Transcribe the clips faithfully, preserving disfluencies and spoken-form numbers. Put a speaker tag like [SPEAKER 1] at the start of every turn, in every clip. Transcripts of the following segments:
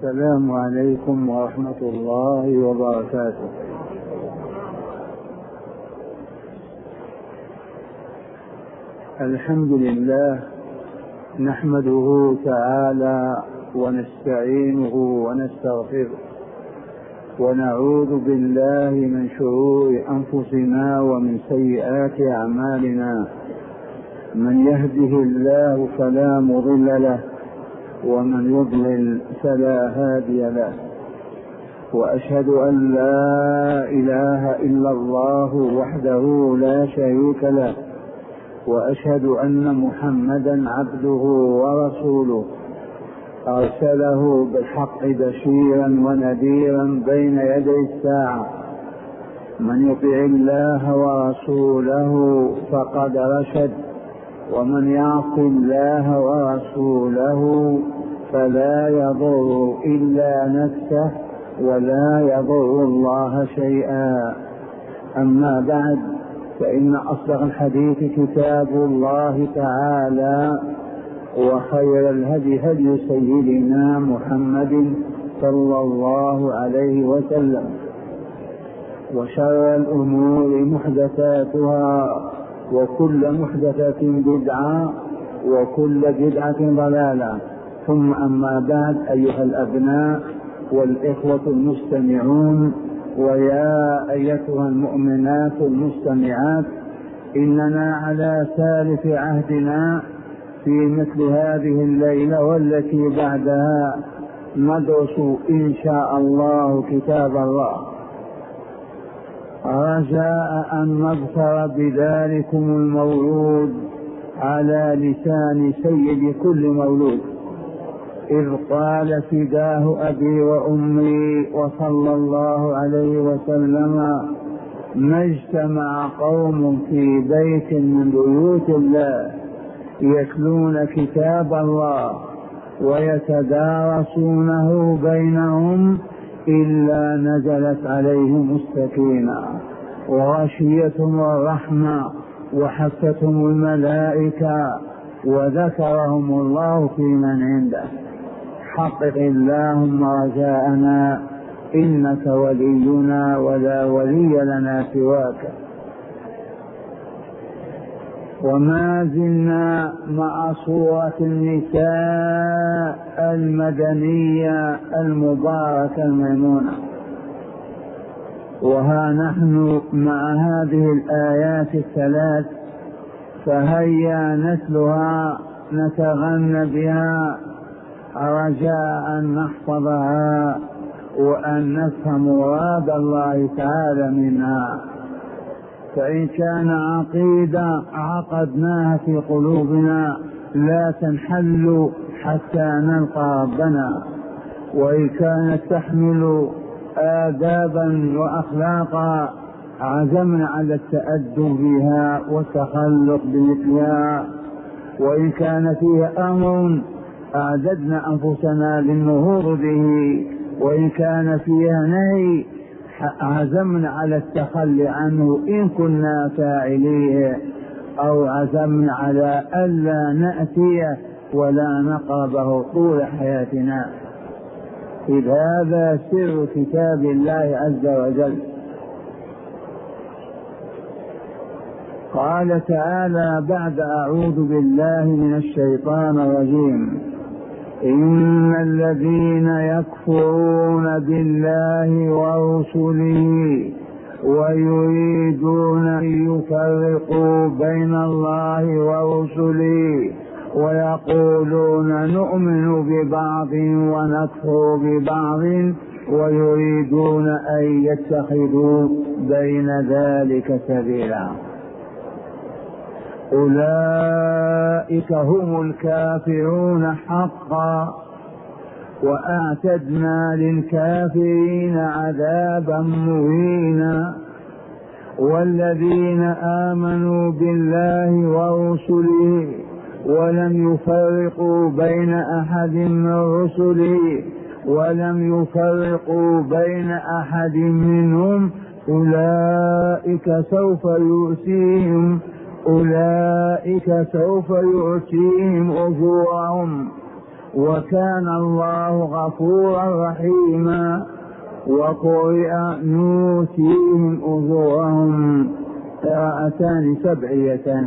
[SPEAKER 1] السلام عليكم ورحمة الله وبركاته. الحمد لله نحمده تعالى ونستعينه ونستغفره ونعوذ بالله من شرور أنفسنا ومن سيئات أعمالنا. من يهده الله فلا مضل له ومن يضلل فلا هادي له، وأشهد أن لا إله إلا الله وحده لا شريك له، وأشهد أن محمدا عبده ورسوله أرسله بالحق بشيرا ونذيرا بين يدي الساعة. من يطع الله ورسوله فقد رشد، ومن يعص الله ورسوله فلا يضر إلا نفسه ولا يضر الله شيئا. أما بعد، فإن أصدق الحديث كتاب الله تعالى، وخير الهدي هدي سيدنا محمد صلى الله عليه وسلم، وشر الأمور محدثاتها، وكل محدثة بدعة، وكل بدعة ضلالة. ثم أما بعد، أيها الأبناء والإخوة المستمعون، ويا أيتها المؤمنات المستمعات، إننا على سالف عهدنا في مثل هذه الليلة والتي بعدها ندرس إن شاء الله كتاب الله، رجاء أن نظفر بذلكم المولود على لسان سيد كل مولود، إذ قال فداه أبي وأمي وصلى الله عليه وسلم: ما اجتمع قوم في بيت من بيوت الله يتلون كتاب الله ويتدارسونه بينهم إلا نزلت عليهم السكينة وغشيتهم الرحمة وحفتهم الملائكة وذكرهم الله في من عنده. حقق اللهم رجاءنا، إنك ولينا ولا ولي لنا سواك. وما زلنا مع سورة النساء المدنية المباركة الميمونة، وها نحن مع هذه الآيات الثلاث، فهيا نتلها نتغنى بها رجاء أن نحفظها وأن نفهم مراد الله تعالى منها. فإن كان عقيدة عقدناها في قلوبنا لا تنحل حتى نلقى ربنا، وإن كانت تحمل آدابا وأخلاقا عزمنا على التأدب بها والتخلق بمثلها، وإن كان فيها أمر أعددنا أنفسنا للنهوض به، وإن كان فيها نهي عزمنا على التخلي عنه إن كنا فاعليه، أو عزمنا على ألا نأتيه ولا نقربه طول حياتنا. إذ هذا سر كتاب الله عز وجل. قال تعالى بعد: أعوذ بالله من الشيطان الرجيم: إن الذين يكفرون بالله ورسله ويريدون أن يفرقوا بين الله ورسله ويقولون نؤمن ببعض ونكفر ببعض ويريدون أن يتخذوا بين ذلك سبيلا، أولئك هم الكافرون حقا، وأعتدنا للكافرين عذابا مهينا. والذين آمنوا بالله ورسله ولم يفرقوا بين أحد من رسله ولم يفرقوا بين أحد منهم أولئك سوف يؤتيهم أولئك سوف يؤتيهم أجورهم وكان الله غفورا رحيما. وقرئ نوتيهم أجورهم قراءتان سبعية.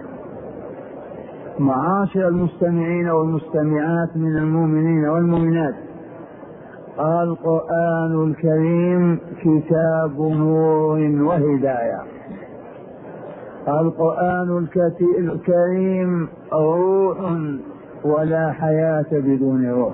[SPEAKER 1] معاشر المستمعين والمستمعات من المؤمنين والمؤمنات، القرآن الكريم كتاب نور وهداية. القرآن الكريم روح، ولا حياة بدون روح.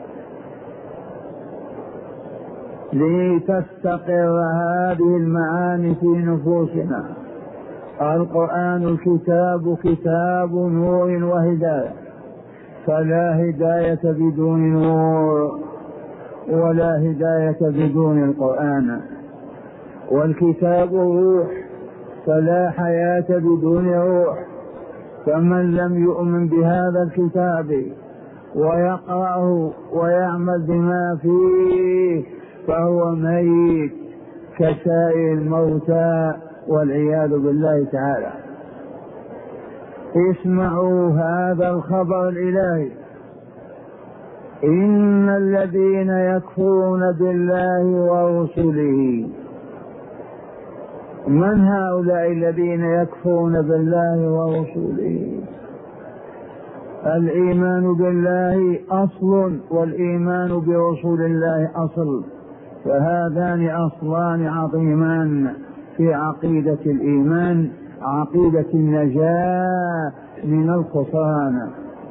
[SPEAKER 1] لتستقر هذه المعاني في نفوسنا، القرآن الكتاب كتاب نور وهداية، فلا هداية بدون نور، ولا هداية بدون القرآن. والكتاب روح، فلا حياة بدون روح. فمن لم يؤمن بهذا الكتاب ويقرأه ويعمل بما فيه فهو ميت كسائر الموتى والعياذ بالله تعالى. اسمعوا هذا الخبر الإلهي: إن الذين يكفرون بالله ورسله. من هؤلاء الذين يكفرون بالله ورسله؟ الإيمان بالله أصل، والإيمان برسول الله أصل، فهذان أصلان عظيمان في عقيدة الإيمان، عقيدة النجاة من الخسران.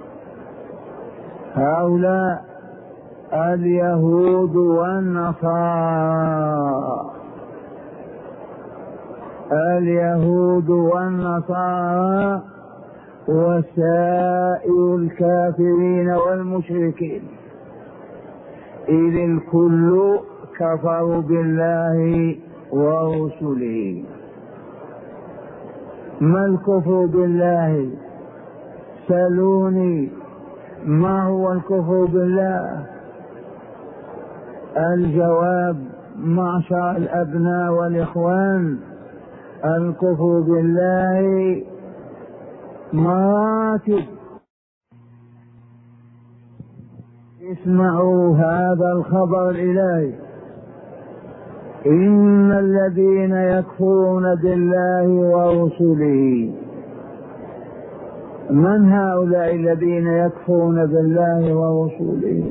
[SPEAKER 1] هؤلاء اليهود والنصارى، اليهود والنصارى وسائر الكافرين والمشركين، إذ الكل كفروا بالله ورسله. ما الكفر بالله؟ سألوني ما هو الكفر بالله؟ الجواب: معشر الأبناء والإخوان، الكفر بالله مراتب. اسمعوا هذا الخبر الإلهي: إن الذين يكفرون بالله ورسله. من هؤلاء الذين يكفرون بالله ورسله؟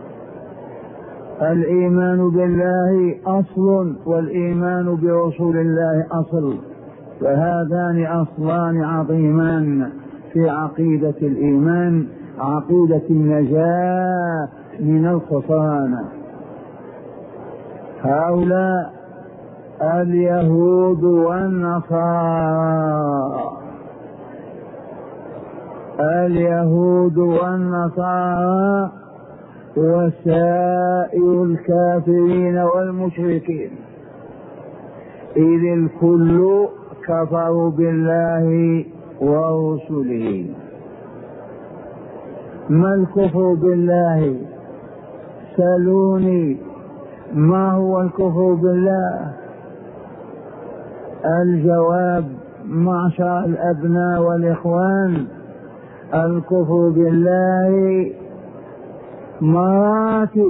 [SPEAKER 1] الإيمان بالله أصل، والإيمان برسول الله أصل، فهذان أصلان عظيمان في عقيدة الإيمان، عقيدة النجاة من الخسران. هؤلاء اليهود والنصارى، اليهود والنصارى وسائر الكافرين والمشركين، إذ الكل كفروا بالله ورسله. ما الكفر بالله؟ سألوني ما هو الكفر بالله؟ الجواب: معشر الأبناء والإخوان، الكفر بالله مراتب.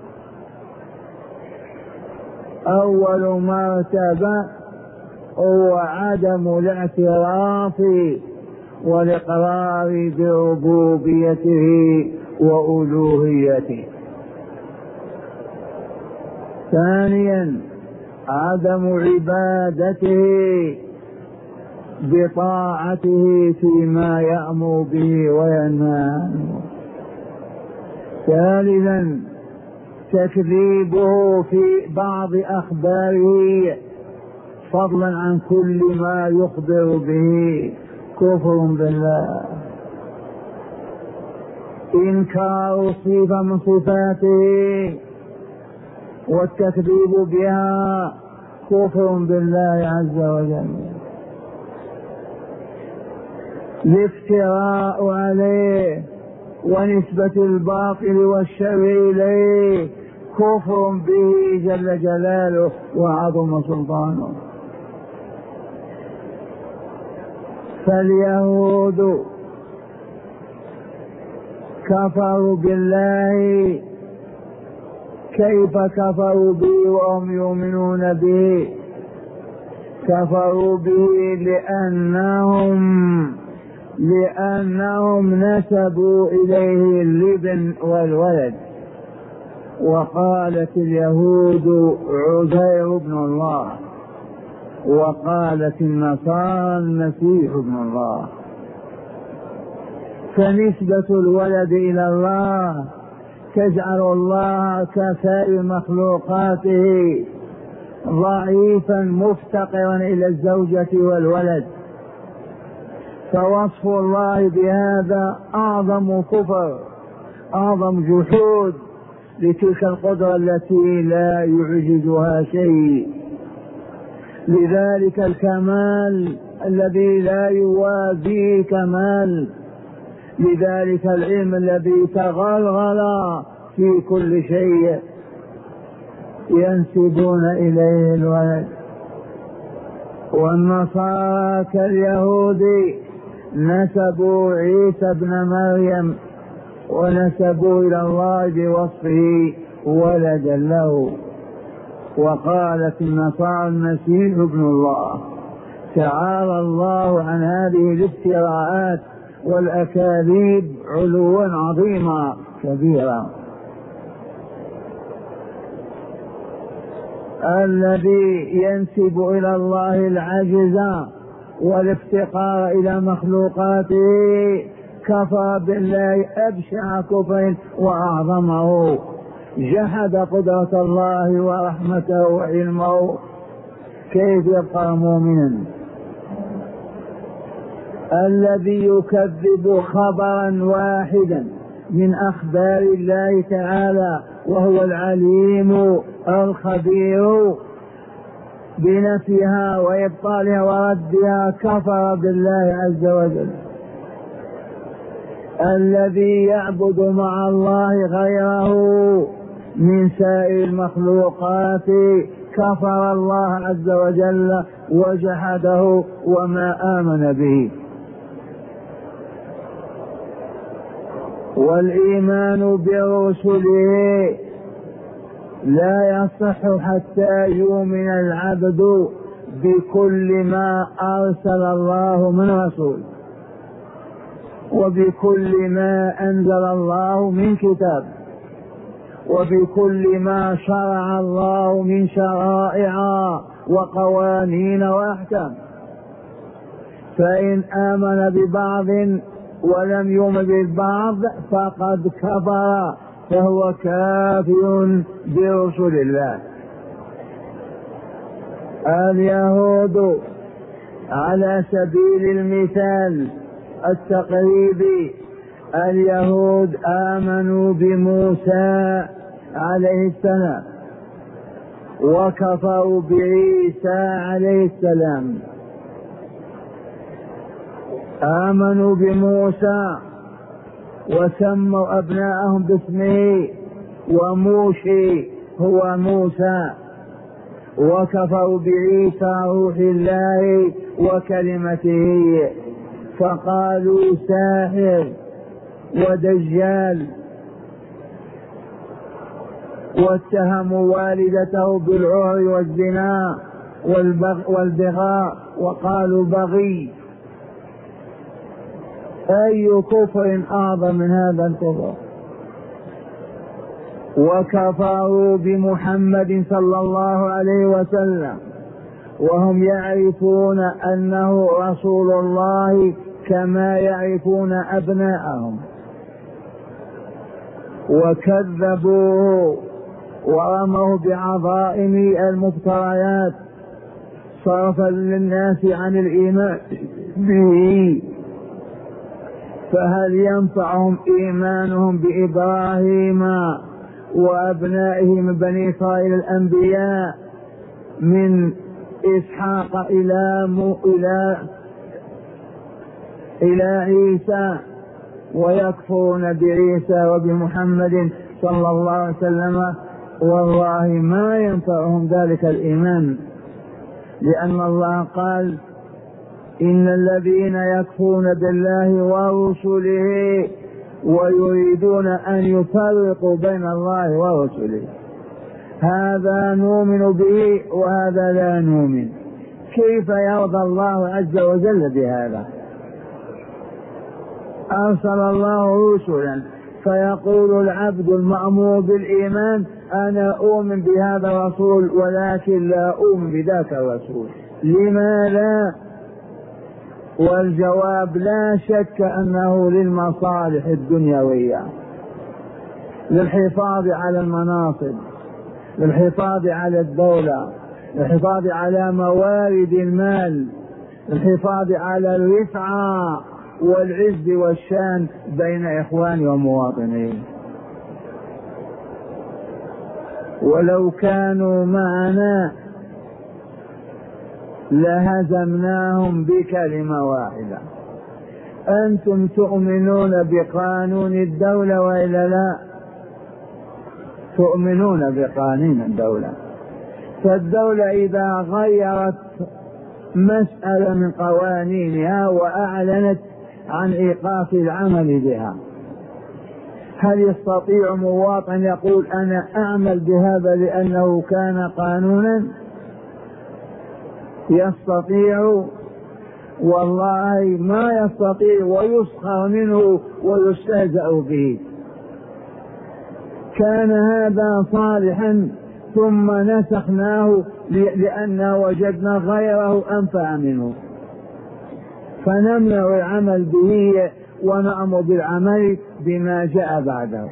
[SPEAKER 1] أول مرتبة هو عدم الاعتراف والإقرار بربوبيته وألوهيته. ثانيا عدم عبادته بطاعته فيما يأمر به وينهى عنه. ثالثا تكذيبه في بعض أخباره فضلا عن كل ما يخبر به، كفر بالله. إنكار صفة من صفاته والتكذيب بها كفر بالله عز وجل. الافتراء عليه ونسبة الباطل والشر إليه كفر به جل جلاله وعظم سلطانه. فاليهود كفروا بالله. كيف كفروا به وهم يؤمنون به؟ كفروا به لأنهم لأنهم نسبوا إليه الابن والولد، وقالت اليهود عزير ابن الله، وقالت النصارى المسيح ابن الله. فنسبة الولد إلى الله تجعل الله كسائر مخلوقاته ضعيفا مفتقرا إلى الزوجة والولد، فوصف الله بهذا أعظم كفر، أعظم جحود لتلك القدرة التي لا يعجزها شيء. لذلك الكمال الذي لا يوازيه كمال، لذلك العلم الذي تغلغل في كل شيء ينسبون إليه الولد. والنصارى كاليهود نسبوا عيسى ابن مريم ونسبوا إلى الله بوصفه ولدا له، وقالت النصارى المسيح ابن الله. تعالى الله عن هذه الافتراءات والأكاذيب علوا عظيما كبيرا. الذي ينسب إلى الله العجز والافتقار إلى مخلوقاته كفر بالله أبشع كفر وأعظمه، جحد قدرة الله ورحمته وعلمه، كيف يبقى مؤمنا؟ الذي يكذب خبرا واحدا من أخبار الله تعالى وهو العليم الخبير بنفيها وإبطالها وردها كفر بالله عز وجل. الذي يعبد مع الله غيره من سائر المخلوقات كفر الله عز وجل وجحده وما آمن به. والإيمان برسله لا يصح حتى يؤمن العبد بكل ما أرسل الله من رسول، وبكل ما أنزل الله من كتاب، وبكل ما شرع الله من شرائع وقوانين وأحكام. فإن آمن ببعض ولم يؤمن بالبعض فقد كفر، فهو كافر برسل الله. اليهود على سبيل المثال التقريبي، اليهود آمنوا بموسى عليه السلام وكفروا بعيسى عليه السلام. آمنوا بموسى وسموا أبناءهم باسمه وموشي هو موسى، وكفروا بعيسى روح الله وكلمته، فقالوا ساحر ودجال، واتهموا والدته بالعور والزنا والبغاء وقالوا بغي. أي كفر أعظم من هذا الكفر؟ وكفروا بمحمد صلى الله عليه وسلم وهم يعرفون أنه رسول الله كما يعرفون أبناءهم، وكذبوه ورموا بعظائم المفتريات صرفا للناس عن الإيمان به. فهل ينفعهم إيمانهم بإبراهيم وأبنائه من بني إسرائيل الأنبياء من إسحاق إلى إلى إلى عيسى، ويكفرون بعيسى وبمحمد صلى الله عليه وسلم؟ والله ما ينفعهم ذلك الإيمان، لأن الله قال إن الذين يكفرون بالله ورسله ويريدون أن يفرقوا بين الله ورسله. هذا نؤمن به وهذا لا نؤمن. كيف يرضى الله عز وجل بهذا؟ أرسل الله رسلا فيقول العبد المأمور بالإيمان أنا أؤمن بهذا الرسول ولكن لا أؤمن بذاك الرسول. لماذا؟ والجواب لا شك أنه للمصالح الدنيوية، للحفاظ على المناصب، للحفاظ على الدولة، للحفاظ على موارد المال، للحفاظ على الرفعة والعز والشان بين إخوان ومواطنين. ولو كانوا معنا لهزمناهم بكلمة واحدة. أنتم تؤمنون بقانون الدولة وإلا لا؟ تؤمنون بقانون الدولة. فالدولة إذا غيرت مسألة من قوانينها وأعلنت عن إيقاف العمل بها، هل يستطيع مواطن يقول أنا أعمل بهذا لأنه كان قانونا؟ يستطيع؟ والله ما يستطيع، ويسخر منه ويستهزأ به. كان هذا صالحا ثم نسخناه لأن وجدنا غيره أنفع منه، فنمنع العمل به ونأمر بالعمل بما جاء بعده.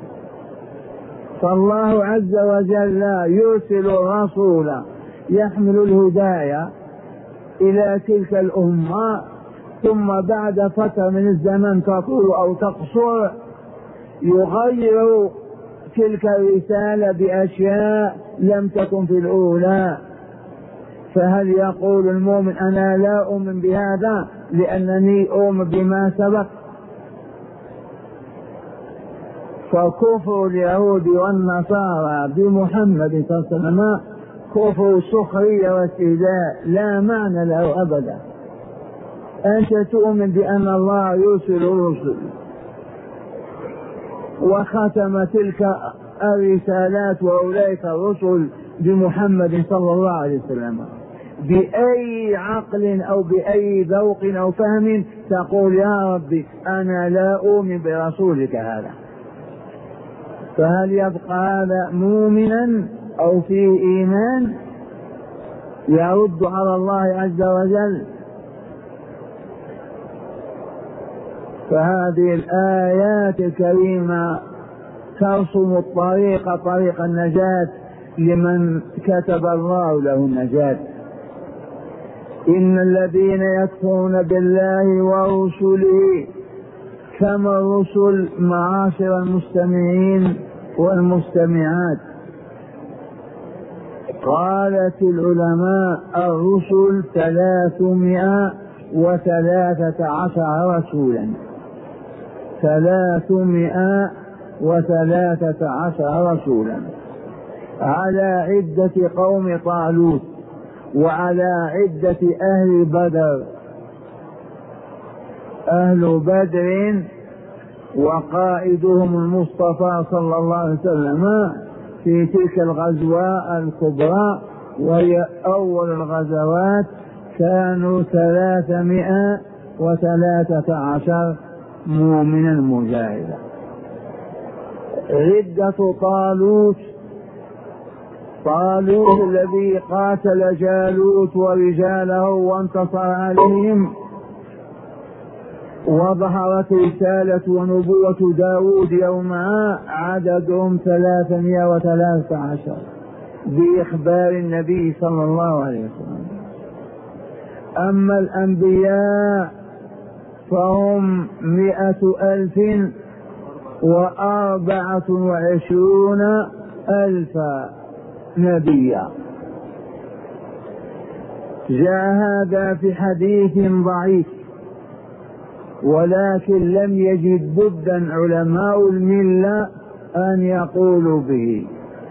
[SPEAKER 1] فالله عز وجل يرسل الرسول يحمل الهداية إلى تلك الأمة، ثم بعد فترة من الزمن تطول أو تقصر يغير تلك الرسالة بأشياء لم تكن في الأولى. فهل يقول المؤمن أنا لا أؤمن بهذا لأنني أؤمن بما سبق؟ فكفر اليهود والنصارى بمحمد صلى الله عليه وسلم كفر سخرية واستهزاء لا معنى له أبدا. أنت تؤمن بأن الله يرسل الرسل وختم تلك الرسالات وأولئك الرسل بمحمد صلى الله عليه وسلم، بأي عقل أو بأي ذوق أو فهم تقول يا ربي أنا لا أؤمن برسولك هذا؟ فهل يبقى هذا مؤمنا أو فيه إيمان يرد على الله عز وجل؟ فهذه الآيات الكريمة ترسم الطريق طريق النجاة لمن كتب الله له النجاة. إن الذين يكفرون بالله ورسله كما الرسل معاشر المستمعين والمستمعات. قالت العلماء الرسل ثلاثمائة وثلاثة عشر رسولا، ثلاثمائة وثلاثة عشر رسولا على عدة قوم طالوت وعلى عدة أهل بدر. أهل بدر وقائدهم المصطفى صلى الله عليه وسلم في تلك الغزوة الكبرى وهي أول الغزوات كانوا ثلاثمائة وثلاثة عشر مؤمنا مجاهدا. عدة طالوت، طالوت الذي قاتل جالوت ورجاله وانتصر عليهم وظهرت رسالة ونبوة داود يومها، عددهم ثلاثمائة وثلاثة عشر بإخبار النبي صلى الله عليه وسلم. أما الأنبياء فهم مئة ألف وأربعة وعشرون ألف نبيا. جاء هذا في حديث ضعيف ولكن لم يجد بدا علماء الملة أن يقولوا به،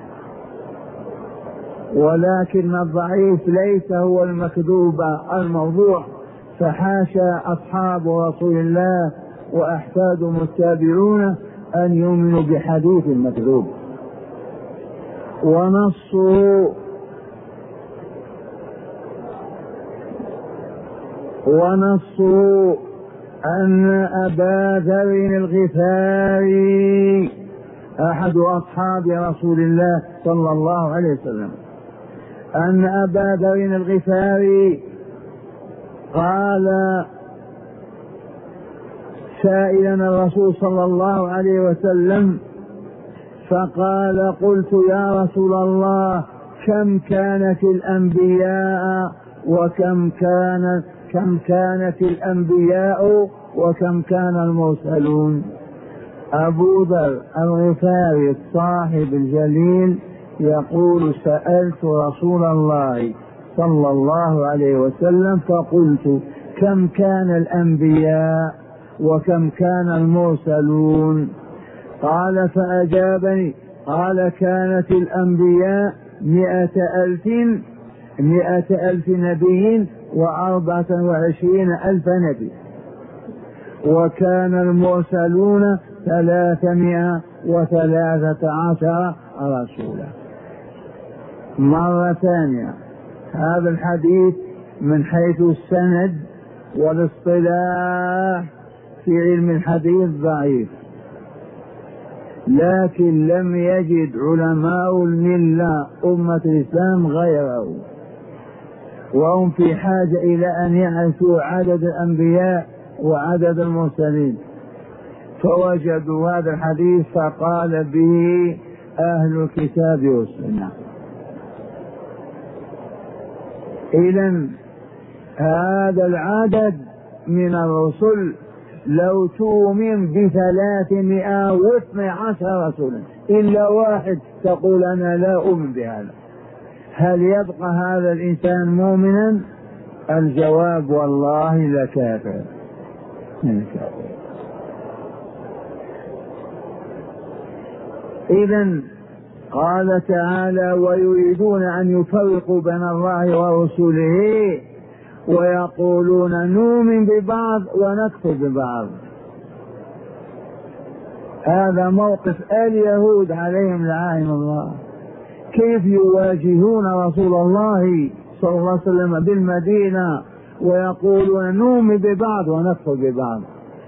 [SPEAKER 1] ولكن الضعيف ليس هو المكذوب الموضوع، فحاشا أصحاب رسول الله وأحفادهم التابعون أن يؤمنوا بحديث مكذوب. ونصه ونصه أن أبا ذر الغفاري أحد أصحاب رسول الله صلى الله عليه وسلم، أن أبا ذر الغفاري قال سائلا الرسول صلى الله عليه وسلم فقال قلت يا رسول الله كم كانت الأنبياء وكم كانت كم كانت الأنبياء وكم كان المرسلون. أبو ذر الغفاري الصاحب الجليل يقول سألت رسول الله صلى الله عليه وسلم فقلت كم كان الأنبياء وكم كان المرسلون؟ قال فأجابني قال كانت الأنبياء مئة ألف مئة ألف نبي وأربعة وعشرين ألف نبي، وكان المرسلون ثلاثمائة وثلاثة عشر رسولا. مرة ثانية هذا الحديث من حيث السند والاصطلاح في علم الحديث ضعيف، لكن لم يجد علماء الملة أمة الإسلام غيره، وهم في حاجة إلى أن يعرفوا عدد الأنبياء وعدد المرسلين، فوجدوا هذا الحديث فقال به أهل الكتاب والسنة. إذن هذا العدد من الرسل لو تؤمن بثلاثمائة واثني عشر رسولا إلا واحد تقول أنا لا أؤمن بهذا، هل يبقى هذا الإنسان مؤمنا؟ الجواب والله لكافر. إذن قال تعالى ويريدون أن يفرقوا بين الله ورسوله ويقولون نؤمن ببعض ونكفر ببعض. هذا موقف اليهود عليهم لعائن الله، كيف يواجهون رسول الله صلى الله عليه وسلم بالمدينة ويقولون نؤمن ببعض ونكفر ببعض.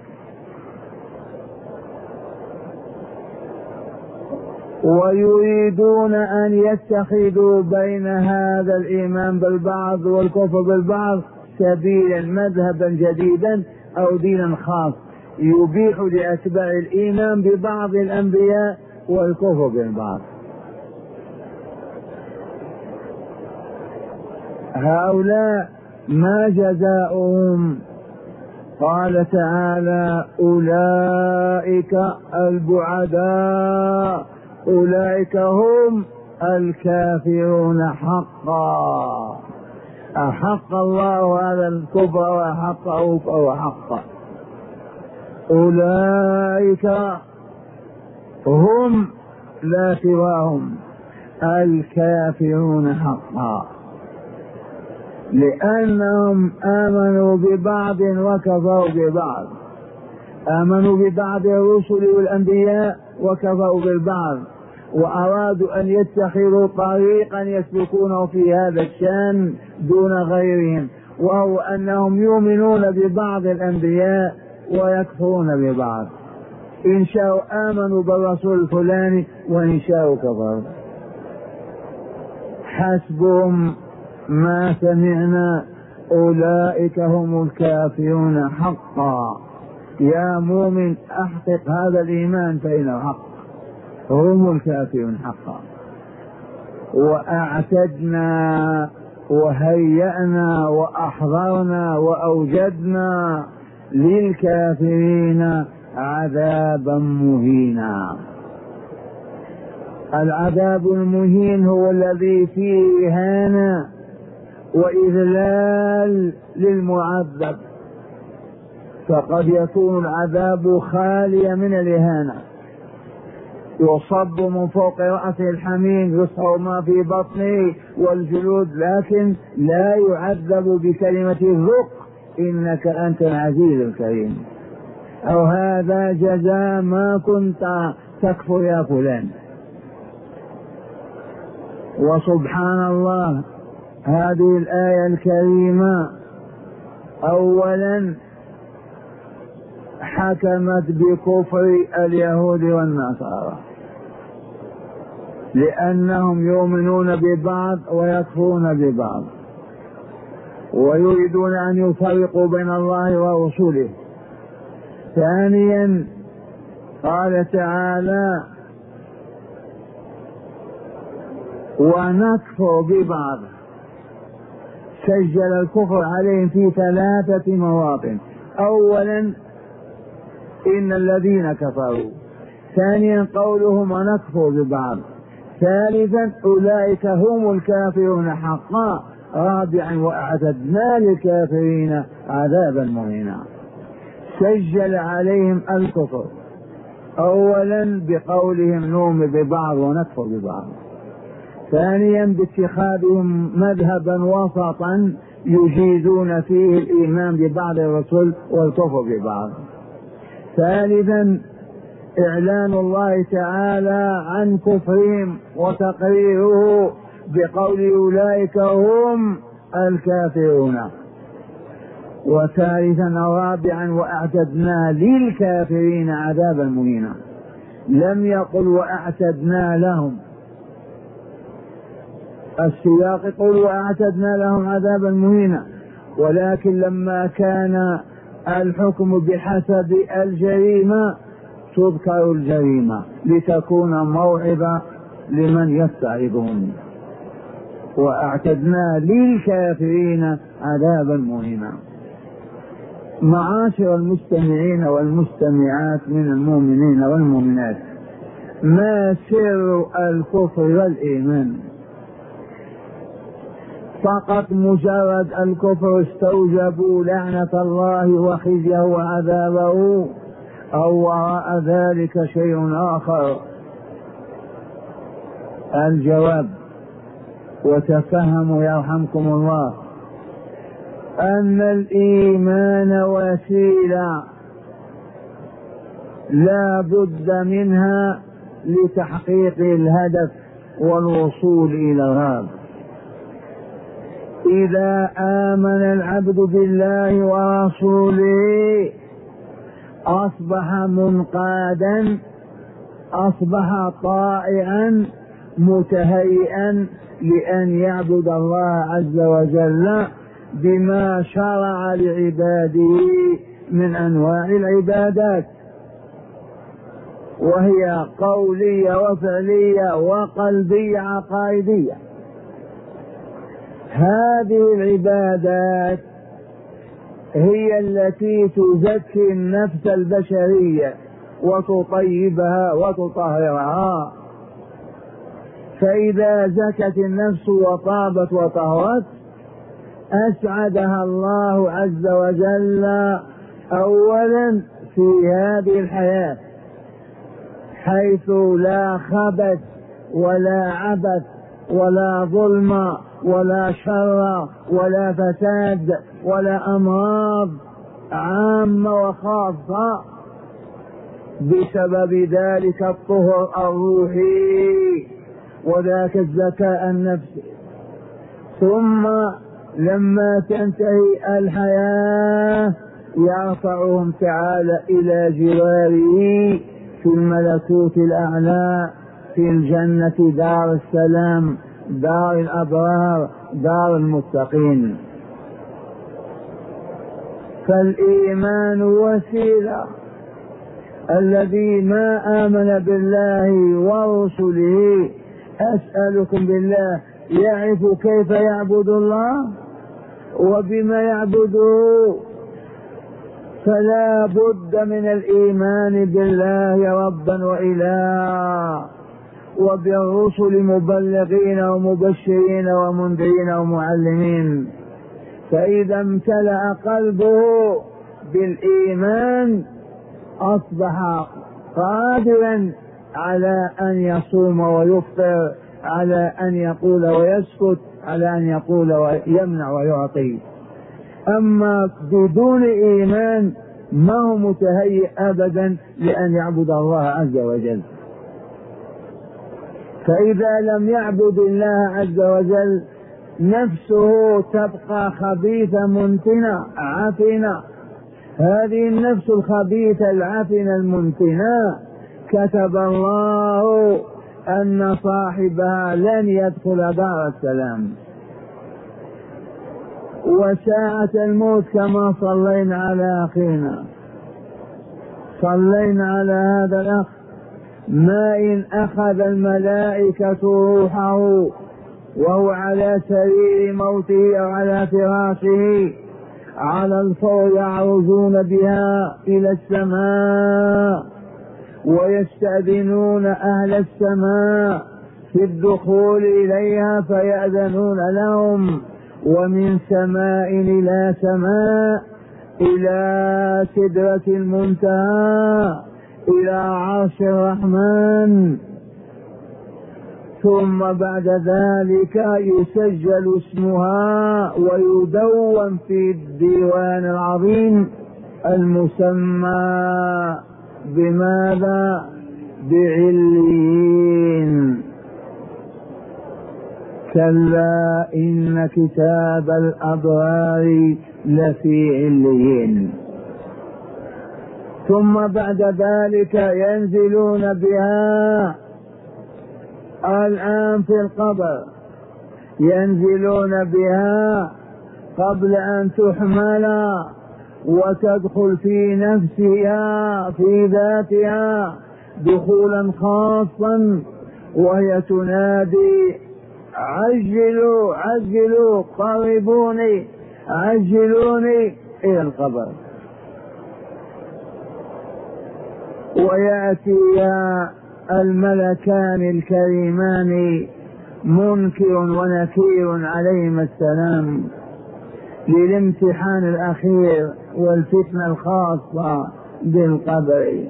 [SPEAKER 1] ويريدون أن يتخذوا بين هذا الإيمان بالبعض والكفر بالبعض سبيلا مذهبا جديدا أو دينا خاص يبيح لأتباع الإيمان ببعض الأنبياء والكفر بالبعض. هؤلاء ما جزاؤهم؟ قال تعالى أولئك البعداء أولئك هم الكافرون حقا. أحق الله هذا الكفر وحقه فهو حق. أولئك هم لا سواهم الكافرون حقا، لأنهم آمنوا ببعض وكفروا ببعض، آمنوا ببعض الرسل والأنبياء وكفروا بالبعض، وأرادوا أن يتخذوا طريقا يسلكونه في هذا الشأن دون غيرهم، وهو أنهم يؤمنون ببعض الأنبياء ويكفرون ببعض. إن شاءوا آمنوا بالرسول الفلاني وإن شاءوا كفروا. حسبهم ما سمعنا أولئك هم الكافرون حقا. يا مؤمن أحقق هذا الإيمان فإنه حق، هم الكافرون حقا. وأعتدنا وهيأنا وأحضرنا وأوجدنا للكافرين عذابا مهينا. العذاب المهين هو الذي فيه إهانة وإذلال للمعذب، فقد يكون العذاب خاليا من الإهانة، يصب من فوق رأسه الحميم يصهر ما في بطنه والجلود، لكن لا يعذب بكلمة الذق إنك أنت العزيز الكريم. أو هذا جزاء ما كنت تكفر يا فلان. وسبحان الله هذه الآية الكريمة أولا حكمت بكفر اليهود والنصارى لأنهم يؤمنون ببعض ويكفرون ببعض ويريدون أن يفرقوا بين الله ورسوله. ثانيا قال تعالى ونكفر ببعض، سجل الكفر عليهم في ثلاثة مواطن. أولا إن الذين كفروا، ثانيا قولهم ونكفر ببعض، ثالثا أولئك هم الكافرون حقا، رابعا وأعتدنا للكافرين عذابا مهينا. سجل عليهم الكفر أولا بقولهم نؤمن ببعض ونكفر ببعض، ثانيا باتخاذهم مذهبا وسطا يجيزون فيه الإيمان ببعض الرسل والكفر ببعض، ثالثا إعلان الله تعالى عن كفرهم وتقريره بقول أولئك هم الكافرون، وثالثا رابعا وأعتدنا للكافرين عذابا مهينا. لم يقل وأعتدنا لهم، السياق يقول وأعتدنا لهم عذابا مهينا، ولكن لما كان الحكم بحسب الجريمة تذكر الجريمة لتكون موعظة لمن يستعرضون. وأعتدنا للكافرين عذابا مهينا. معاشر المستمعين والمستمعات من المؤمنين والمؤمنات، ما سر الكفر والإيمان؟ فقط مجرد الكفر استوجبوا لعنة الله وخزيه وعذابه، أو وراء ذلك شيء آخر؟ الجواب وتفهموا يرحمكم الله أن الإيمان وسيلة لا بد منها لتحقيق الهدف والوصول إلى الغرض. إذا آمن العبد بالله ورسوله أصبح منقادا، أصبح طائعا متهيئا لأن يعبد الله عز وجل بما شرع لعباده من أنواع العبادات، وهي قولية وفعلية وقلبية عقائدية. هذه العبادات هي التي تزكي النفس البشرية وتطيبها وتطهرها، فإذا زكت النفس وطابت وطهرت أسعدها الله عز وجل أولا في هذه الحياة، حيث لا خبث ولا عبث ولا ظلم ولا شر ولا فساد ولا أمراض عامة وخاصة، بسبب ذلك الطهر الروحي وذاك الزكاء النفسي. ثم لما تنتهي الحياة يرفعهم تعالى إلى جواره في الملكوت الأعلى، في الجنة دار السلام، دار الأبرار، دار المتقين. فالإيمان وسيلة. الذي ما آمن بالله ورسله أسألكم بالله يعرف كيف يعبد الله وبما يعبده، فلا بد من الإيمان بالله ربا وإله، وبالرسل مبلغين ومبشرين ومنذرين ومعلمين. فإذا امتلأ قلبه بالإيمان أصبح قادرا على أن يصوم ويفطر، على أن يقول ويسكت، على أن يقول ويمنع ويعطي. أما بدون إيمان ما هو متهيئ أبدا لأن يعبد الله عز وجل. فإذا لم يعبد الله عز وجل نفسه تبقى خبيثة منتنة عفنة. هذه النفس الخبيثة العفنة المنتنة كتب الله أن صاحبها لن يدخل دار السلام. وساعة الموت كما صلينا على أخينا، صلينا على هذا الأخ، ما إن أخذ الملائكة روحه وهو على سرير موته أو على فراشه على الفور يعرجون بها إلى السماء ويستأذنون أهل السماء في الدخول إليها فيأذنون لهم، ومن سماء إلى سماء إلى سدرة المنتهى إلى عرش الرحمن. ثم بعد ذلك يسجل اسمها ويدون في الديوان العظيم المسمى بماذا؟ بعليين. كلا إن كتاب الأبرار لفي عليين. ثم بعد ذلك ينزلون بها الآن في القبر، ينزلون بها قبل أن تحمل وتدخل في نفسها في ذاتها دخولا خاصا، وهي تنادي عجلوا عجلوا قربوني عجلوني إلى القبر. ويأتي الملكان الكريمان منكر ونكير عليهما السلام للامتحان الأخير والفتنة الخاصة بالقبر،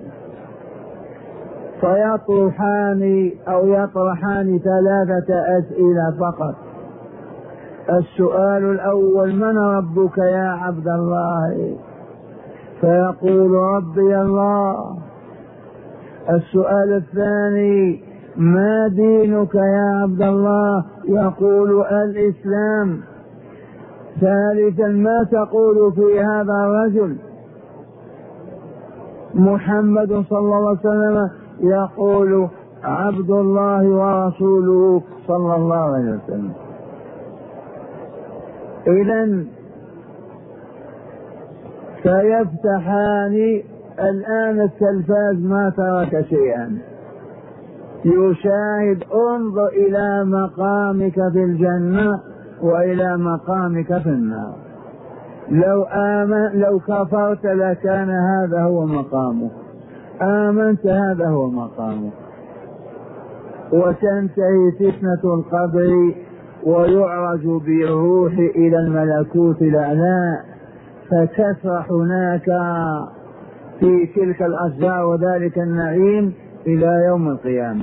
[SPEAKER 1] فيطرحان أو يطرحان ثلاثة أسئلة فقط. السؤال الأول: من ربك يا عبد الله؟ فيقول ربي الله. السؤال الثاني: ما دينك يا عبد الله؟ يقول الإسلام. ثالثا: ما تقول في هذا الرجل محمد صلى الله عليه وسلم؟ يقول عبد الله ورسوله صلى الله عليه وسلم. إذن فيفتحان الآن التلفاز ما ترك شيئا، يشاهد انظر إلى مقامك في الجنة وإلى مقامك في النار. لو آمن لو كفرت لكان هذا هو مقامك، آمنت هذا هو مقامك. وتنتهي فتنة القبر ويعرج بالروح إلى الملكوت الأعلى، فتسرح هناك في تلك الأشجار وذلك النعيم إلى يوم القيامة.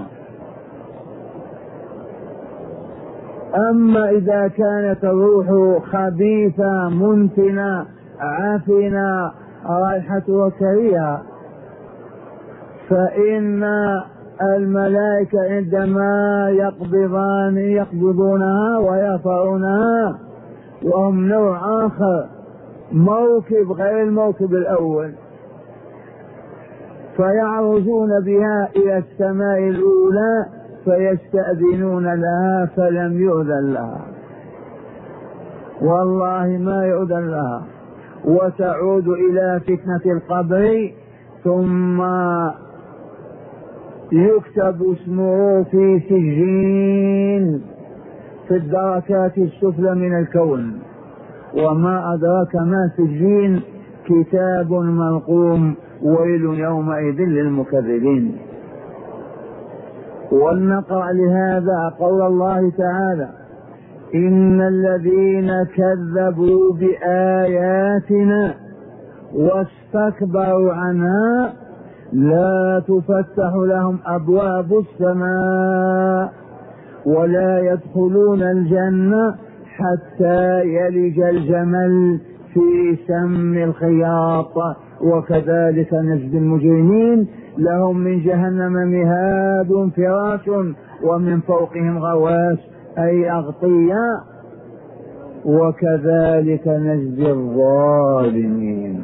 [SPEAKER 1] أما إذا كانت الروح خبيثة منتنة عافنة رائحة كريهة، فإن الملائكة عندما يقبضان يقبضونها ويرفعونها وهم نوع آخر، موكب غير الموكب الأول، فيعرجون بها إلى السماء الأولى فيستأذنون لها فلم يؤذن لها، والله ما يؤذن لها، وتعود إلى فتنة القبر، ثم يكتب اسمه في سجين في الدركات السفلى من الكون. وما أدراك ما سجين؟ كتاب مرقوم، ويل يومئذ للمكذبين. ولنقرأ لهذا قول الله تعالى: إن الذين كذبوا بآياتنا واستكبروا عنها لا تفتح لهم أبواب السماء ولا يدخلون الجنة حتى يلج الجمل في سم الخياط وكذلك نجزي المجرمين لهم من جهنم مهاد فراش ومن فوقهم غواش أي أغطية وكذلك نجزي الظالمين.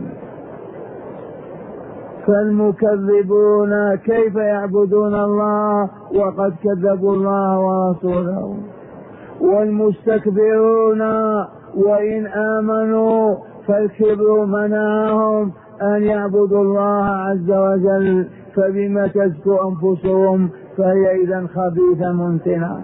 [SPEAKER 1] فالمكذبون كيف يعبدون الله وقد كذبوا الله ورسوله، والمستكبرون وإن آمنوا فالكبر منعهم أن يعبدوا الله عز وجل، فبما تزكو أنفسهم فهي إذا خبيثة منتنة.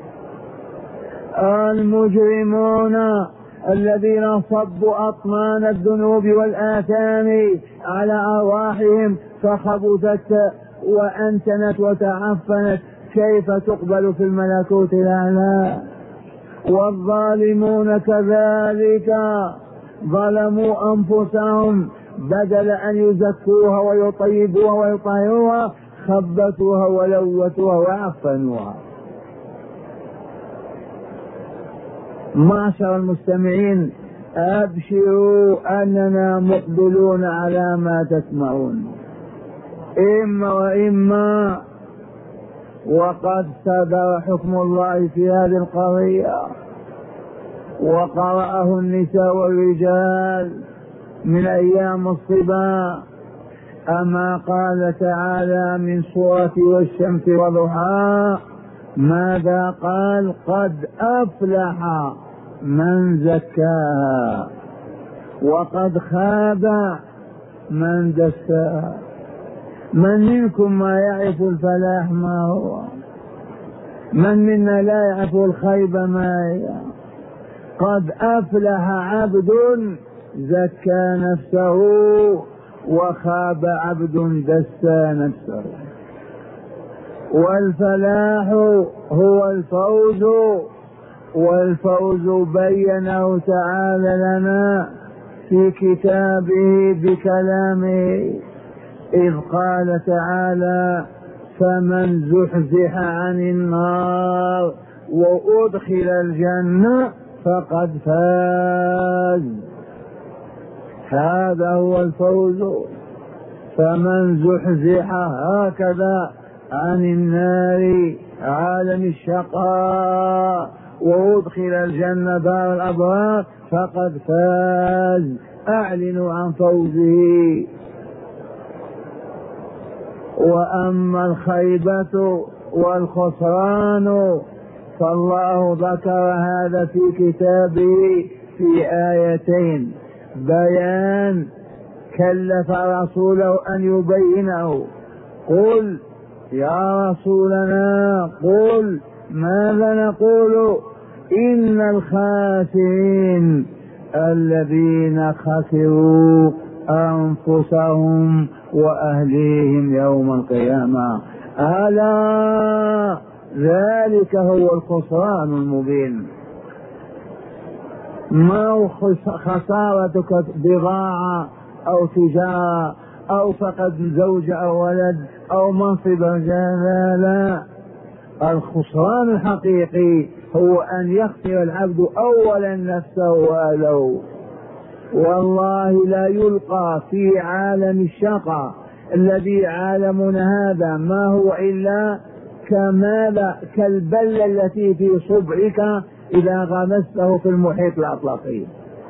[SPEAKER 1] المجرمون الذين صبوا أطنان الذنوب والآثام على أرواحهم فخبثت وأنتنت وتعفنت كيف تقبل في الملكوت الأعلى. والظالمون كذلك ظلموا أنفسهم، بدل أن يزكوها ويطيبوها ويطهروها خبثوها ولوثوها وعفنوها. معشر المستمعين، أبشروا أننا مقبلون على ما تسمعون إما وإما، وقد صدر حكم الله في هذه القضية وقرأه النساء والرجال من أيام الصبا. أما قال تعالى من سورة والشمس وضحاها ماذا قال؟ قد أفلح من زكاها وقد خاب من دساها. من منكم ما يعرف الفلاح ما هو؟ من منا لا يعرف الخيب ما هي؟ قد أفلح عبد زكى نفسه وخاب عبد دسى نفسه. والفلاح هو الفوز، والفوز بينه تعالى لنا في كتابه بكلامه، إذ قال تعالى فمن زحزح عن النار وأدخل الجنة فقد فاز. هذا هو الفوز. فمن زحزح هكذا عن النار عالم الشقاء وأدخل الجنة دار الأبرار فقد فاز. أعلنوا عن فوزه. وأما الخيبة والخسران فالله ذكر هذا في كتابه في آيتين، بيان كلف رسوله أن يبينه. قل يا رسولنا قل ماذا نقول؟ إن الخاسرين الذين خسروا أنفسهم وأهليهم يوم القيامة. ألا ذلك هو الخسران المبين. ما هو خسارتك بضاعة أو تجارة أو فقد زوج أو ولد أو منصب لا لا. الخسران الحقيقي هو أن يخسر العبد أولا نفسه وأهله. والله لا يلقى في عالم الشقاء الذي عالمنا هذا ما هو إلا كماذا كالبلة التي في صبعك إذا غمسته في المحيط الأطلسي.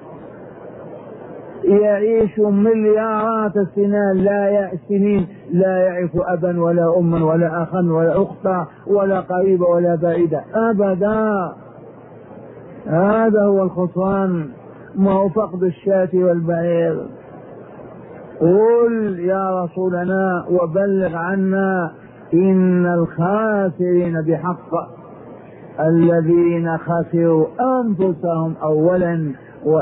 [SPEAKER 1] يعيش مليارات السنين لا سنين لا يعرف أبا ولا أما ولا أخا ولا أختا ولا قريبا ولا بعيدا أبدا. هذا هو الخسران، ما هو فقد الشاة والبعير. قل يا رسولنا وبلغ عنا إن الخاسرين بحق الذين خسروا أنفسهم أولا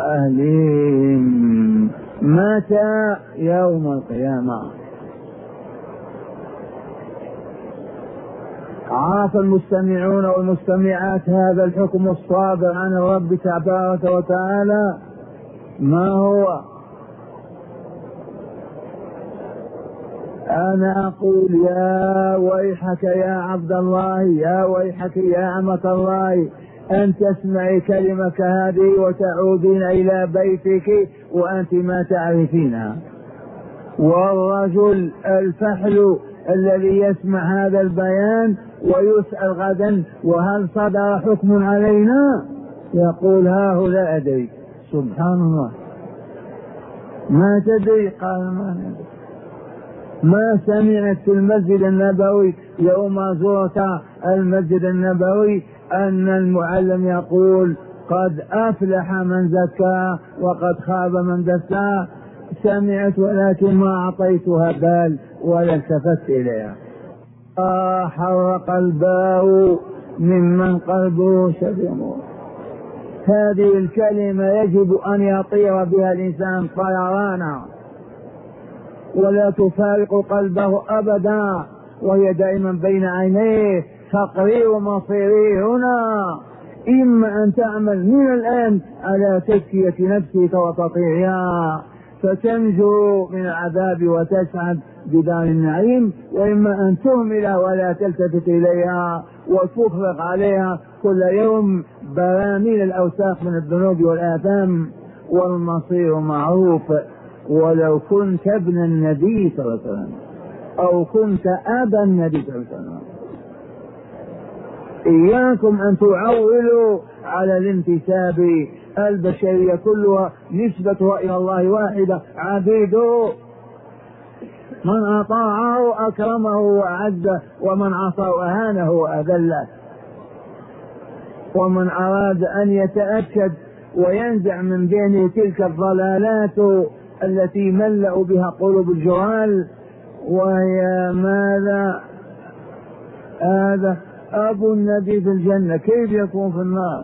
[SPEAKER 1] وأهليهم متى؟ يوم القيامة. عاف المستمعون والمستمعات هذا الحكم الصادر عن الرب تبارك وتعالى ما هو؟ أنا أقول يا ويحك يا عبد الله، يا ويحك يا أمة الله، أن تسمعي كلمة هذه وتعودين إلى بيتك وأنت ما تعرفينها. والرجل الفحل الذي يسمع هذا البيان ويسأل غدا وهل صدر حكم علينا يقول ها لا أدري. سبحان الله، ما تدري؟ قال ما ندري. ما سمعت في المسجد النبوي يوم زرت المسجد النبوي أن المعلم يقول قد أفلح من زكى وقد خاب من دسى؟ سمعت ولكن ما أعطيتها بال ولا التفت إليها. حرق الباء ممن قلبه شبه. هذه الكلمة يجب أن يطير بها الإنسان طيرانا ولا تفارق قلبه أبدا، وهي دائما بين عينيه. فقري ومصيري هنا، إما أن تعمل من الآن على تزكية نفسك وتطيعها فتنجو من العذاب وتسعد بدار النعيم، وإما أن تهملها ولا تلتفت إليها وتفرق عليها كل يوم براميل الأوساخ من الذنوب والآثام. والمصير معروف، ولو كنت ابن النبي صلى الله عليه وسلم أو كنت أبا النبي صلى الله عليه وسلم. إياكم أن تعولوا على الانتساب، البشرية كلها نسبتها إلى الله واحدة، عبيده، من أطاعه أكرمه وأعزه، ومن عصاه أهانه وأذله. ومن أراد أن يتأكد وينزع من بينه تلك الضلالات التي ملأوا بها قلوب الجهال، وهي ماذا؟ هذا أبو النبي في الجنة كيف يكون في النار؟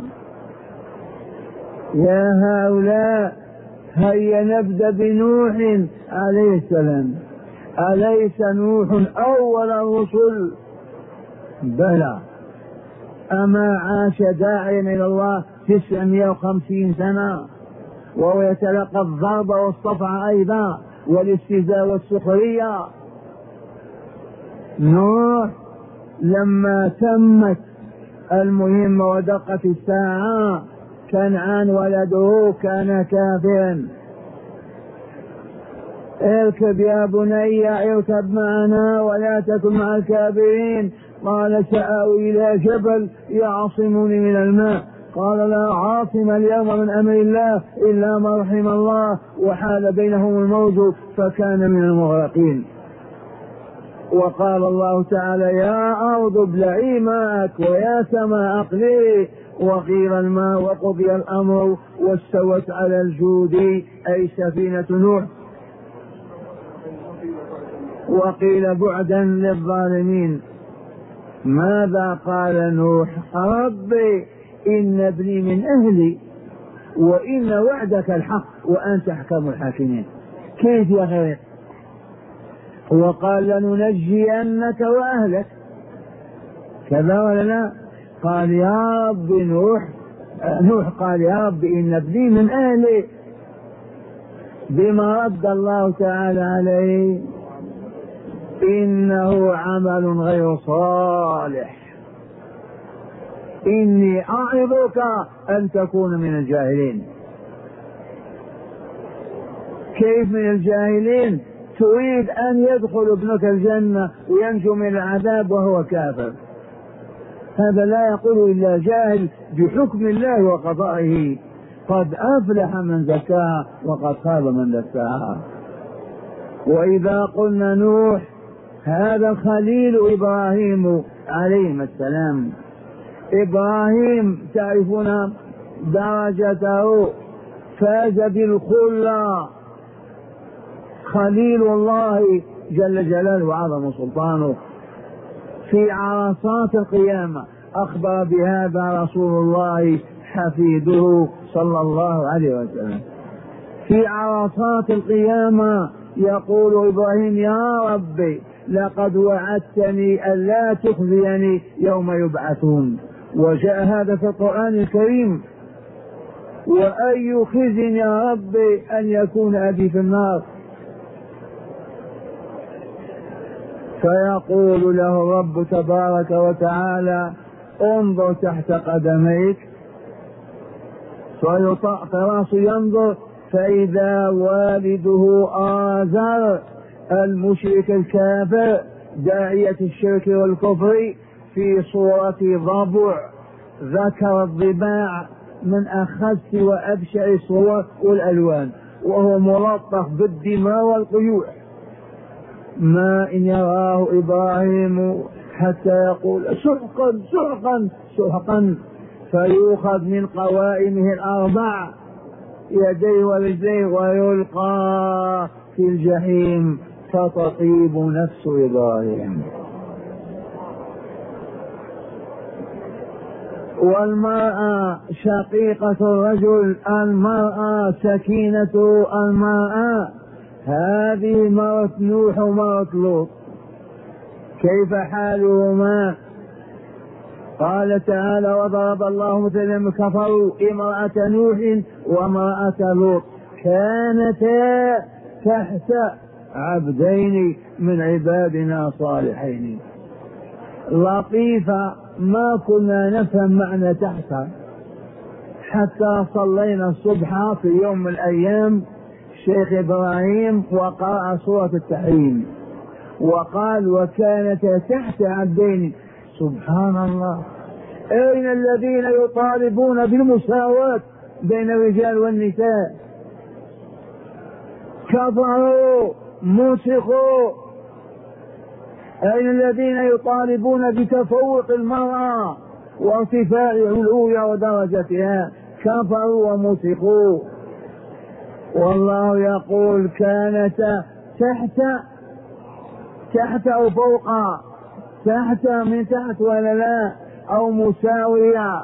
[SPEAKER 1] يا هؤلاء هيا نبدأ بنوح عليه السلام. أليس نوح أول الرسل؟ بلى. أما عاش داعيا إلى الله تسعمائة وخمسين سنة وهو يتلقى الضرب والصفع أيضا والاستهزاء والسخرية. نوح لما تمت المهمة ودقت الساعة كنعان ولده كان كافرا. اركب يا بني اركب معنا ولا تكن مع الكافرين. قال سآوي إلى جبل يعصمني من الماء. قال لا عاصم اليوم من أمر الله إلا ما رحم الله، وحال بينهم الموج فكان من المغرقين. وقال الله تعالى يا أرض ابلعي ماءك ويا سماء أقلعي وغيض الماء وقضي الأمر واستوت على الجود، أي سفينة نوح. وقيل بعدا للظالمين. ماذا قال نوح؟ ربي إن ابني من أهلي وإن وعدك الحق وأنت أحكم الحاكمين. كيف يا غير؟ وقال لننجينك وأهلك كذا ولا لا؟ قال يا رب نوح نوح قال يا رب إن ابني من أهلي، بما رد الله تعالى عليه إنه عمل غير صالح، إني أعظك أن تكون من الجاهلين. كيف من الجاهلين؟ تريد أن يدخل ابنك الجنة وينجو من العذاب وهو كافر. هذا لا يقول إلا جاهل بحكم الله وقضائه. قد أفلح من زكاها وقد خاب من دساها. وإذا قلنا نوح هذا الخليل إبراهيم عليه السلام. إبراهيم تعرفون درجته، فاز بالخلة، خليل الله جل جلاله وعظم سلطانه. في عرصات القيامة أخبر بهذا رسول الله حفيده صلى الله عليه وسلم. في عرصات القيامة يقول إبراهيم يا ربي لقد وعدتني ألا تخزيني يوم يبعثون. وجاء هذا في القرآن الكريم. وأي خزي يا ربي أن يكون أبي في النار. فيقول له الرب تبارك وتعالى انظر تحت قدميك، فيطأ راسه ينظر فإذا والده آزر المشرك الكافر داعية الشرك والكفر في صورة ضبع، ذكر الضباع من أخس وأبشع الصور والألوان، وهو ملطخ بالدماء والقيوع، ما إن يراه إبراهيم حتى يقول سحقا سحقا سحقا، فيؤخذ من قوائمه الأربع يديه ورجليه ويلقى في الجحيم فتطيب نفس إبراهيم. والمرأة شقيقة الرجل، المرأة سكينة المرأة، هذه مرة نوح ومرة لوط، كيف حالهما؟ قال تعالى وضرب الله مثلا كفروا امرأة نوح وامرأة لوط كانتا تحت عبدين من عبادنا صالحين. لطيفة، ما كنا نفهم معنى تحت حتى صلينا الصبح في يوم من الأيام الشيخ إبراهيم وقرأ سورة التحريم وقال وكانتا تحت عبدين. سبحان الله، أين الذين يطالبون بالمساواة بين الرجال والنساء؟ كفروا مسخوا. أين الذين يطالبون بتفوق المرأة وارتفاع علوها ودرجتها؟ كفروا ومسخوا. والله يقول كانتا تحت تحت أو فوق، تحت من تحت ولا لا، أو مساوية.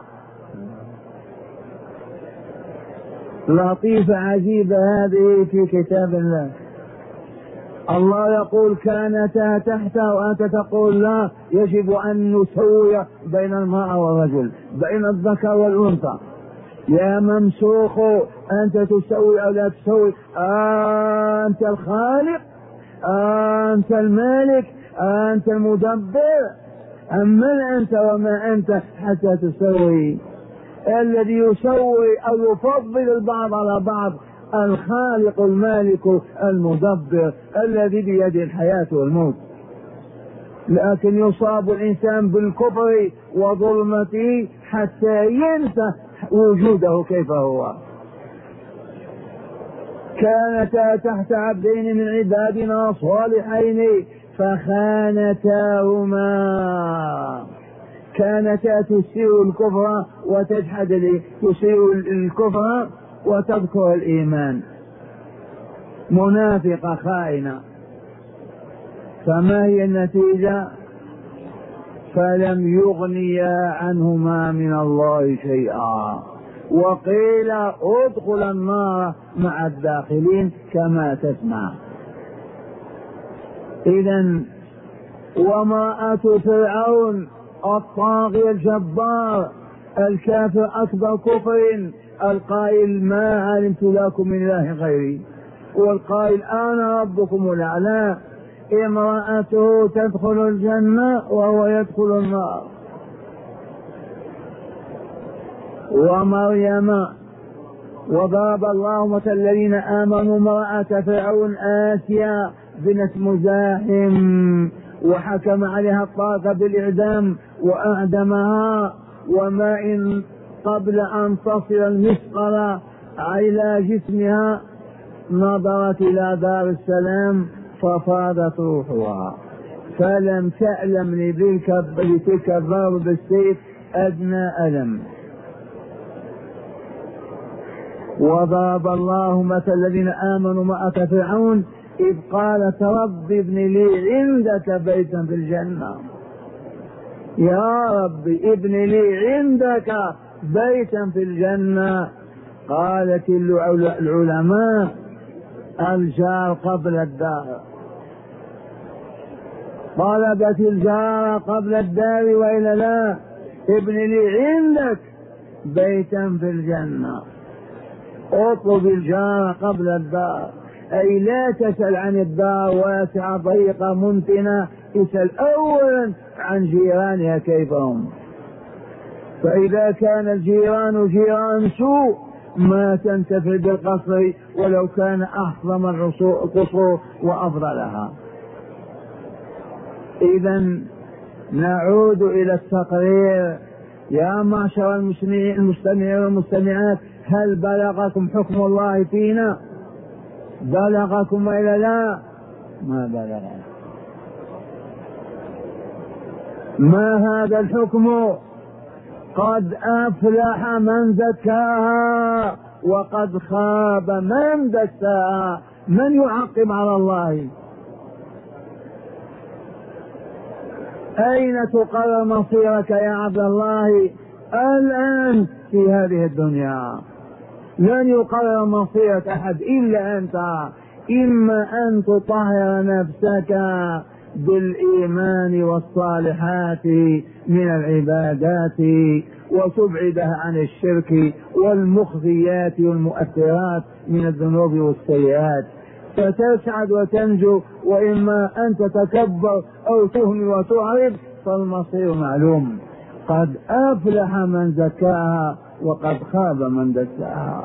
[SPEAKER 1] لطيفة عجيبة هذه في كتاب الله. الله يقول كانتا تحت وأنت تقول لا، يجب أن نسوي بين المرأة والرجل، بين الذكر والأنثى. يا ممسوخ، أنت تسوي أو لا تسوي؟ أنت الخالق، أنت المالك، أنت المدبر، أم من أنت وما أنت حتى تسوي؟ الذي يسوي أو يفضل البعض على بعض الخالق المالك المدبر الذي بيده الحياة والموت. لكن يصاب الإنسان بالكفر وظلمته حتى ينسى وجوده كيف هو. كانتا تحت عبدين من عبادنا صالحين فخانتاهما. كانتا تسيء الكفر وتجحد، تسيء الكفر وتذكر الإيمان، منافقة خائنة. فما هي النتيجة؟ فلم يغنيا عنهما من الله شيئا وقيل ادخل النار مع الداخلين كما تسمع. إذن وامرأة فرعون الطاغية الجبار الكافر أكبر كفر، القائل ما علمت لكم من إله غيري، والقائل أنا ربكم الأعلى، امرأته تدخل الجنة وهو يدخل النار. ومريم وضرب الله مثل الذين آمنوا امرأة فرعون آسيا بنت مزاحم وحكم عليها الطاقة بالإعدام وأعدمها، وما إن قبل أن تصل المثقلة إلى جسمها نظرت إلى دار السلام ففاضت روحها، فلم تألم لتلك الضرب بالسيف أدنى ألم. وضرب الله مثل الذين آمنوا امرأة فرعون إذ قالت رب ابن لي عندك بيتا في الجنة. يا رب ابن لي عندك بيتا في الجنة. قالت العلماء الجار قبل الدار، طلبت الجار قبل الدار وإلا لا؟ ابن لي عندك بيتا في الجنة، اطلب الجار قبل الدار، أي لا تسأل عن الدار واسعة ضيقة ممتنة، اسأل أولا عن جيرانها كيف هم. فإذا كان الجيران جيران سوء ما تنتفع بالقصر ولو كان أحظم القصور وأفضلها. إذا نعود إلى التقرير. يا معشر المستمعين والمستمعات، هل بلغكم حكم الله فينا؟ بلغكم وإلا لا؟ ما بلغنا. ما هذا الحكم؟ قد أفلح من زكاها وقد خاب من دساها. من يعقب على الله؟ أين تقرر مصيرك يا عبد الله الآن في هذه الدنيا؟ لن يقرر مصيرك أحد إلا أنت. إما أن تطهر نفسك بالإيمان والصالحات من العبادات وتبعدها عن الشرك والمخزيات والمؤثرات من الذنوب والسيئات فتسعد وتنجو، وإما أن تتكبر أو تهمل وتعرض فالمصير معلوم. قد أفلح من زكاها وقد خاب من دساها.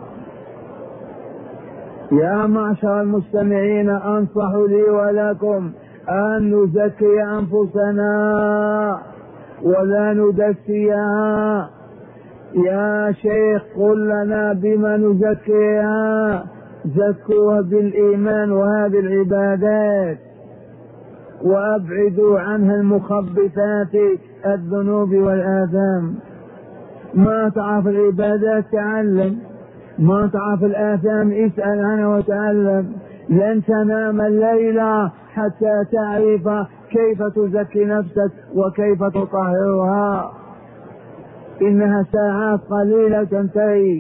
[SPEAKER 1] يا معشر المستمعين، أنصح لي ولكم أن نزكي أنفسنا ولا ندسيها. يا شيخ قل لنا بما نزكيها. زكوها بالإيمان وهذه العبادات، وأبعدوا عنها المخبثات الذنوب والآثام. ما تعرف العبادات تعلم، ما تعرف الآثام اسأل عنها وتعلم. لن تنام الليلة حتى تعرف كيف تزكي نفسك وكيف تطهرها. إنها ساعات قليلة تنتهي.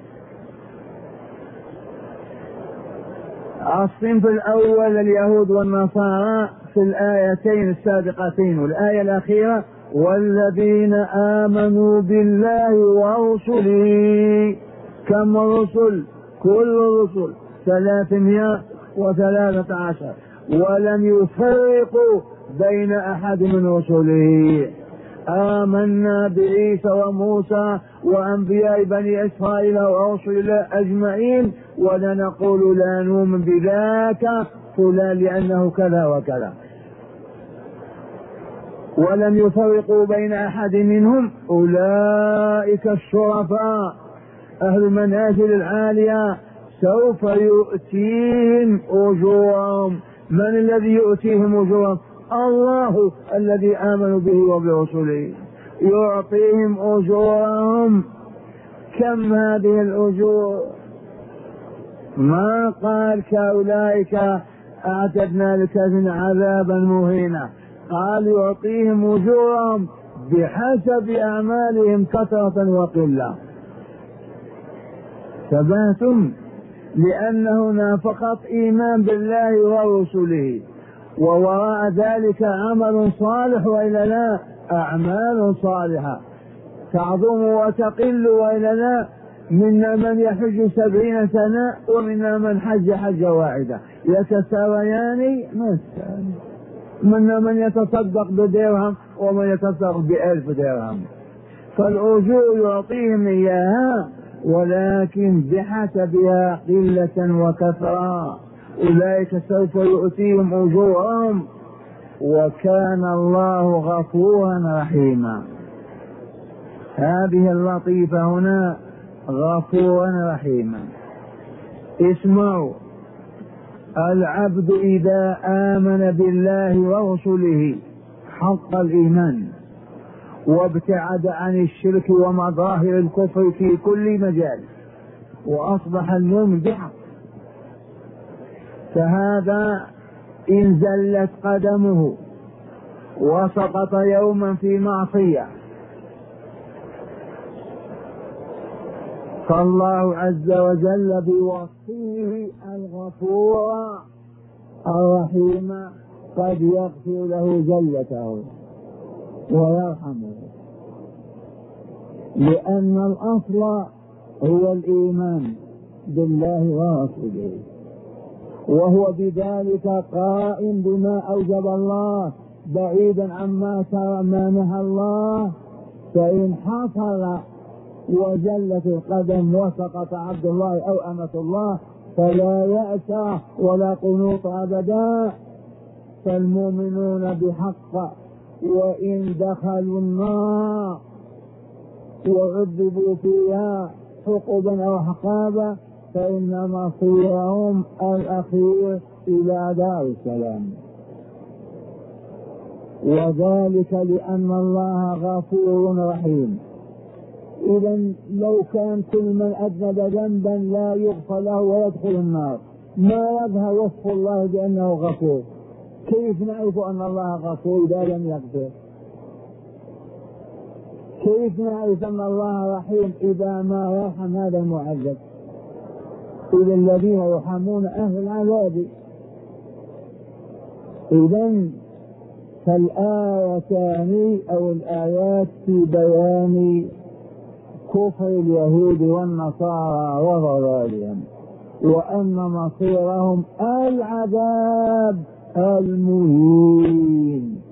[SPEAKER 1] الصنف الأول اليهود والنصارى في الآيتين السابقتين والآية الأخيرة: والذين آمنوا بالله ورسله. كم الرسل؟ كل الرسل ثلاثمائة وثلاثة عشر، ولم يفرقوا بين أحد من رسله. آمنا بعيسى وموسى وأنبياء بني إسرائيل ورسل الله أجمعين، ولا نقول لا نؤمن بذاك فلان لأنه كذا وكذا. ولم يفرقوا بين أحد منهم. أولئك الشرفاء أهل المنازل العالية سوف يؤتيهم أجورهم. من الذي يؤتيهم أجورهم؟ الله الذي آمنوا به وبرسله يعطيهم أجورهم. كم هذه الأجور؟ ما قال كأولئك أعتدنا لكافرين عذابا مهينا، قال يعطيهم أجورهم بحسب أعمالهم كثرة وقلة. ثباتم لأن هنا فقط إيمان بالله ورسله، ووراء ذلك عمل صالح وإلا لا؟ أعمال صالحة تعظم وتقل وإلا لا؟ منا من يحج سبعين سنة ومنا من حج حجة واحدة، يتساويان مثلا. منا من يتصدق بدرهم ومن يتصدق بألف درهم. فالأجور يعطيهم إياها ولكن بحسبها قلة وكثرة. أولئك سوف يؤتيهم أجورهم وكان الله غفورا رحيما. هذه اللطيفة هنا غفورا رحيما. اسمعوا: العبد إذا آمن بالله ورسله حق الإيمان وابتعد عن الشرك ومظاهر الكفر في كل مجال وأصبح المؤمن بحق، فهذا إن زلت قدمه وسقط يوما في معصية فالله عز وجل بوصفه الغفور الرحيم قد يغفر له زلته ويرحمه، لأن الأصل هو الإيمان بالله ورسوله، وهو بذلك قائم بما أوجب الله بعيدا عما ما نهى الله. فإن حصل وجلت القدم وسقط عبد الله أو أمة الله، فلا يأس ولا قنوط أبدا. فالمؤمنون بحق وإن دخلوا النار وعذبوا فيها حقبا أو حقابا فإن مصيرهم الأخير إلى دار السلام، وذلك لأن الله غفور رحيم. إذا لو كان كل من أذنب ذنبا لا يغفر له ويدخل النار، ما يظهر وصف الله بأنه غفور. كيف نعرف أن الله غفور إذا لم يغفر؟ كيف نعرف أن الله رحيم إذا ما يرحم هذا المعذب؟ إذا الذين يرحمون أهل العذاب. إذا فالآيتان أو الآيات في بيان كفر اليهود والنصارى وضلالهم، وأن مصيرهم العذاب المهين،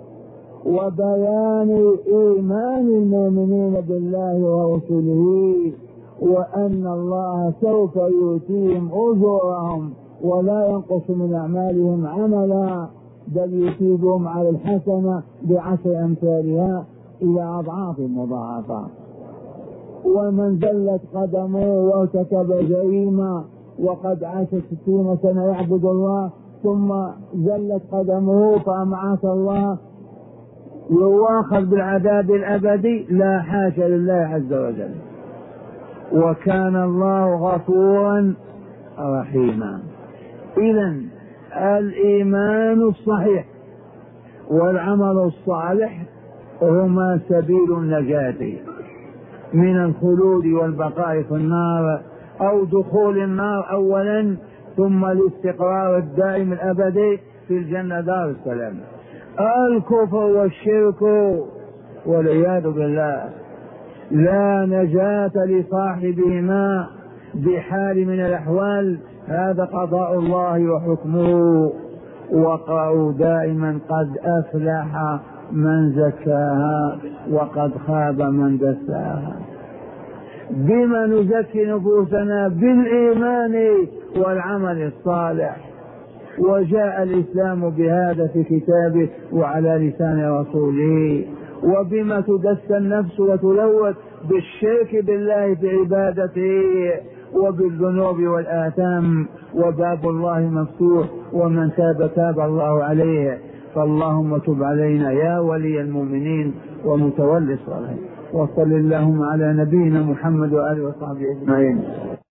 [SPEAKER 1] وبيان إيمان المؤمنين بالله ورسله، وأن الله سوف يؤتيهم أجورهم ولا ينقص من أعمالهم عملا، بل يثيبهم على الحسنة بعشر أمثالها إلى أضعاف مضاعفة. ومن زلت قدمه وارتكب جريمة وقد عاش ستين سنة يعبد الله ثم زلت قدمه فأمعاص الله يواخذ بالعذاب الأبدي، لا حاشا لله عز وجل. وكان الله غفورا رحيما. إذن الإيمان الصحيح والعمل الصالح هما سبيل النجاة من الخلود والبقاء في النار أو دخول النار أولا، ثم الاستقرار الدائم الأبدي في الجنة دار السلام. الكفر والشرك والعياذ بالله لا نجاة لصاحبهما بحال من الأحوال، هذا قضاء الله وحكمه. وقرأوا دائما قد أفلح من زكاها وقد خاب من دساها. بما نزكي نفوسنا؟ بالإيمان والعمل الصالح. وجاء الإسلام بهذا في كتابه وعلى لسان رسوله. وبما تدس النفس وتلوث؟ بالشرك بالله في عبادته وبالذنوب والآثام. وباب الله مفتوح، ومن تاب تاب الله عليه. فاللهم تب علينا يا ولي المؤمنين ومتولي الصالحين. وصل اللهم على نبينا محمد وآله وصحبه أجمعين.